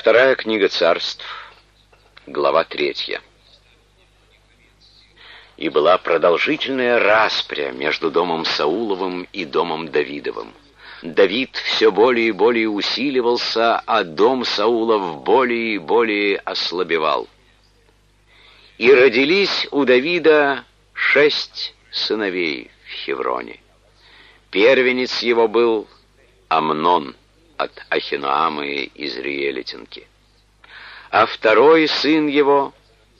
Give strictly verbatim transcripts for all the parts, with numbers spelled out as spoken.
Вторая книга Царств, глава третья. И была продолжительная распря между домом Сауловым и домом Давидовым. Давид все более и более усиливался, а дом Саулов более и более ослабевал. И родились у Давида шесть сыновей в Хевроне. Первенец его был Амнон от Ахиноамы из Риелитинки, а второй сын его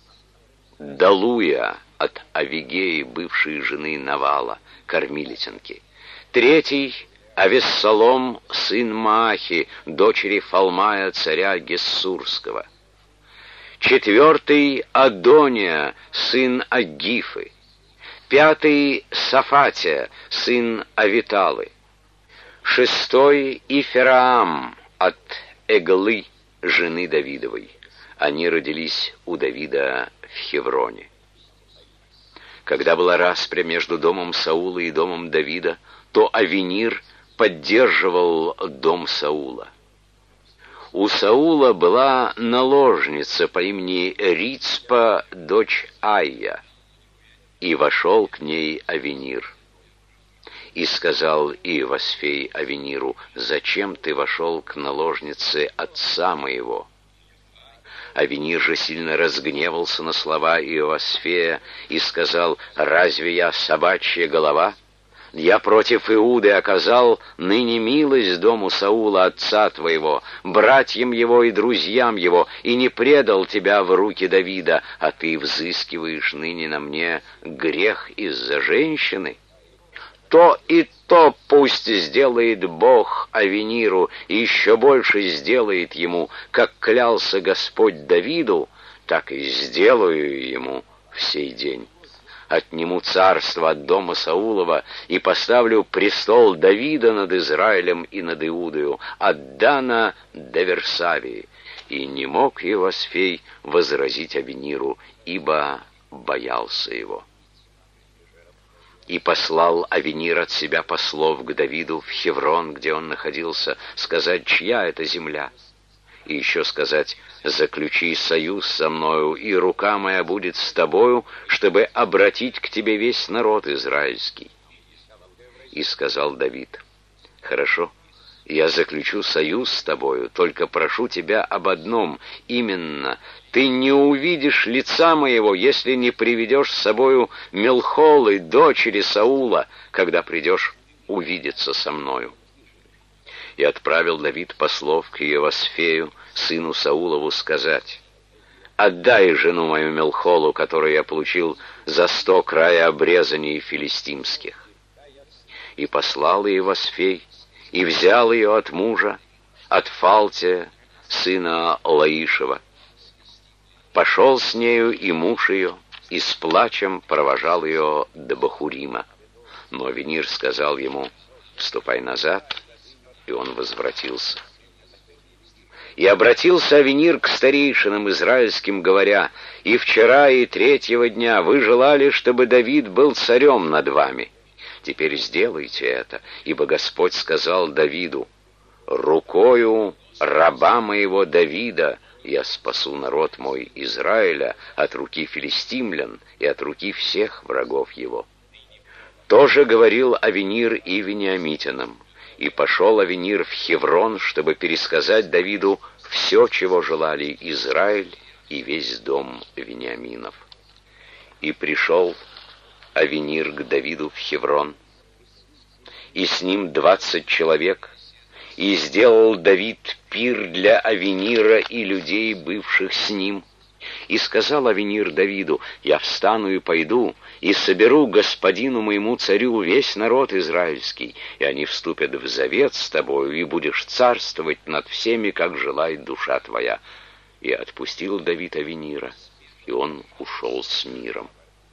Далуя от Авигеи, бывшей жены Навала, кормилитинки. Третий — Авессалом, сын Маахи, дочери Фалмая, царя Гессурского. Четвертый — Адония, сын Агифы. Пятый — Сафатия, сын Авиталы. Шестой — Ифераам от Эглы, жены Давидовой. Они родились у Давида в Хевроне. Когда была распря между домом Саула и домом Давида, то Авенир поддерживал дом Саула. У Саула была наложница по имени Рицпа, дочь Айя, и вошел к ней Авенир. И сказал Иовасфей Авениру: «Зачем ты вошел к наложнице отца моего?» Авенир же сильно разгневался на слова Иовасфея и сказал: «Разве я собачья голова? Я против Иуды оказал ныне милость дому Саула, отца твоего, братьям его и друзьям его, и не предал тебя в руки Давида, а ты взыскиваешь ныне на мне грех из-за женщины? То и то пусть сделает Бог Авениру, и еще больше сделает ему, как клялся Господь Давиду, так и сделаю ему в сей день. Отниму царство от дома Саулова и поставлю престол Давида над Израилем и над Иудою, от Дана до Версавии». И не мог Иовасфей возразить Авениру, ибо боялся его. И послал Авенир от себя послов к Давиду в Хеврон, где он находился, сказать, чья это земля, и еще сказать: «Заключи союз со мною, и рука моя будет с тобою, чтобы обратить к тебе весь народ израильский». И сказал Давид: «Хорошо, я заключу союз с тобою, только прошу тебя об одном, именно, ты не увидишь лица моего, если не приведешь с собою Мелхолы, дочери Саула, когда придешь увидеться со мною». И отправил Давид послов к Иовасфею, сыну Саулову, сказать: «Отдай жену мою Мелхолу, которую я получил за сто края обрезаний филистимских». И послал Иовасфей, и взял ее от мужа, от Фалтия, сына Лаишева. Пошел с нею и муж ее, и с плачем провожал ее до Бахурима. Но Авенир сказал ему: «Ступай назад», и он возвратился. И обратился Авенир к старейшинам израильским, говоря: «И вчера, и третьего дня вы желали, чтобы Давид был царем над вами. Теперь сделайте это, ибо Господь сказал Давиду: рукою раба моего Давида я спасу народ мой Израиля от руки филистимлян и от руки всех врагов его». Тоже говорил Авенир и вениамитянам. И пошел Авенир в Хеврон, чтобы пересказать Давиду все, чего желали Израиль и весь дом Вениаминов. И пришел Авенир к Давиду в Хеврон, и с ним двадцать человек, и сделал Давид пир для Авенира и людей, бывших с ним. И сказал Авенир Давиду: «Я встану и пойду, и соберу господину моему царю весь народ израильский, и они вступят в завет с тобою, и будешь царствовать над всеми, как желает душа твоя». И отпустил Давид Авенира, и он ушел с миром.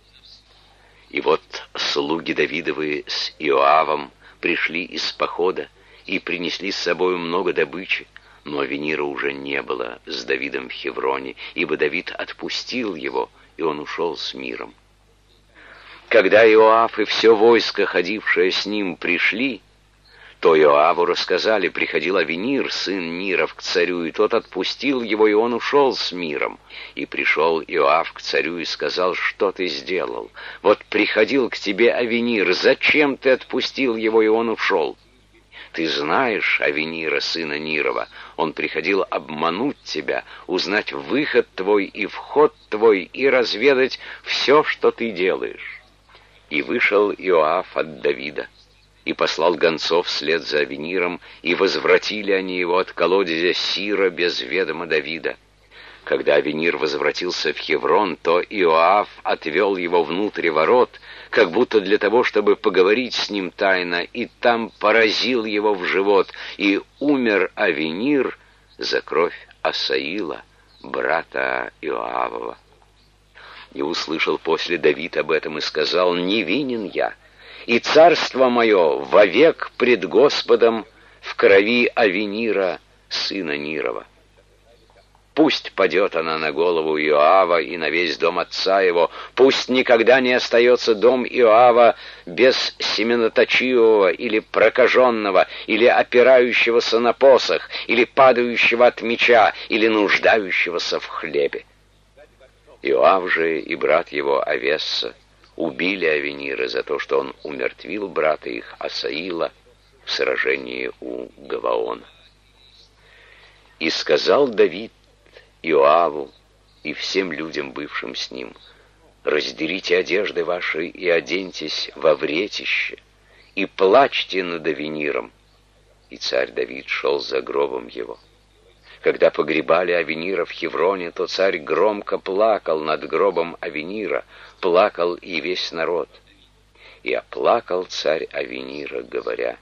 И вот слуги Давидовы с Иоавом пришли из похода и принесли с собою много добычи, но Авенира уже не было с Давидом в Хевроне, ибо Давид отпустил его, и он ушел с миром. Когда Иоав и все войско, ходившее с ним, пришли, То Иоаву рассказали: приходил Авенир, сын Ниров, к царю, и тот отпустил его, и он ушел с миром. И пришел Иоав к царю и сказал: что ты сделал? Вот приходил к тебе Авенир, зачем ты отпустил его, и он ушел? Ты знаешь Авенира, сына Нирова, он приходил обмануть тебя, узнать выход твой и вход твой, и разведать все, что ты делаешь. И вышел Иоав от Давида, и послал гонцов вслед за Авениром, и возвратили они его от колодезя Сира без ведома Давида. Когда Авенир возвратился в Хеврон, то Иоав отвел его внутрь ворот, как будто для того, чтобы поговорить с ним тайно, и там поразил его в живот, и умер Авенир за кровь Асаила, брата Иоавова. И услышал после Давид об этом и сказал: невинен я, и царство мое вовек пред Господом в крови Авенира, сына Нирова. Пусть падет она на голову Иоава и на весь дом отца его, пусть никогда не остается дом Иоава без семеноточивого или прокаженного, или опирающегося на посох, или падающего от меча, или нуждающегося в хлебе. Иоав же и брат его Авесса убили Авенира за то, что он умертвил брата их Асаила в сражении у Гаваона. И сказал Давид Иоаву и всем людям, бывшим с ним: раздерите одежды ваши и оденьтесь во вретище, и плачьте над Авениром. И царь Давид шел за гробом его. Когда погребали Авенира в Хевроне, то царь громко плакал над гробом Авенира, плакал и весь народ. И оплакал царь Авенира, говоря: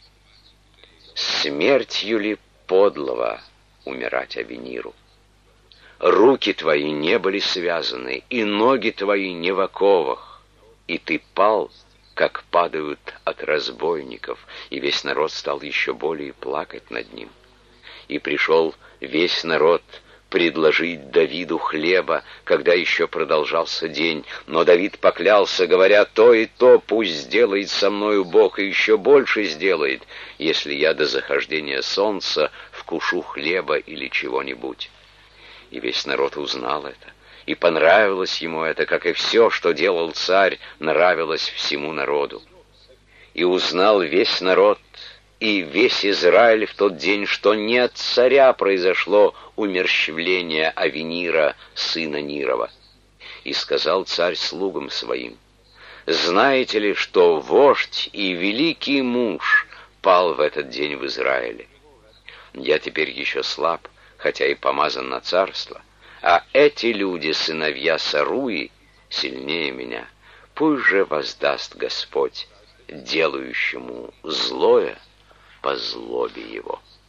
смертью ли подлого умирать Авениру? Руки твои не были связаны, и ноги твои не в оковах, и ты пал, как падают от разбойников. И весь народ стал еще более плакать над ним. И пришел весь народ предложить Давиду хлеба, когда еще продолжался день. Но Давид поклялся, говоря: то и то пусть сделает со мною Бог, и еще больше сделает, если я до захождения солнца вкушу хлеба или чего-нибудь. И весь народ узнал это, и понравилось ему это, как и все, что делал царь, нравилось всему народу. И узнал весь народ и весь Израиль в тот день, что не от царя произошло умерщвление Авенира, сына Нирова. И сказал царь слугам своим: знаете ли, что вождь и великий муж пал в этот день в Израиле? Я теперь еще слаб, хотя и помазан на царство, а эти люди, сыновья Саруи, сильнее меня. Пусть же воздаст Господь делающему злое по злобе его».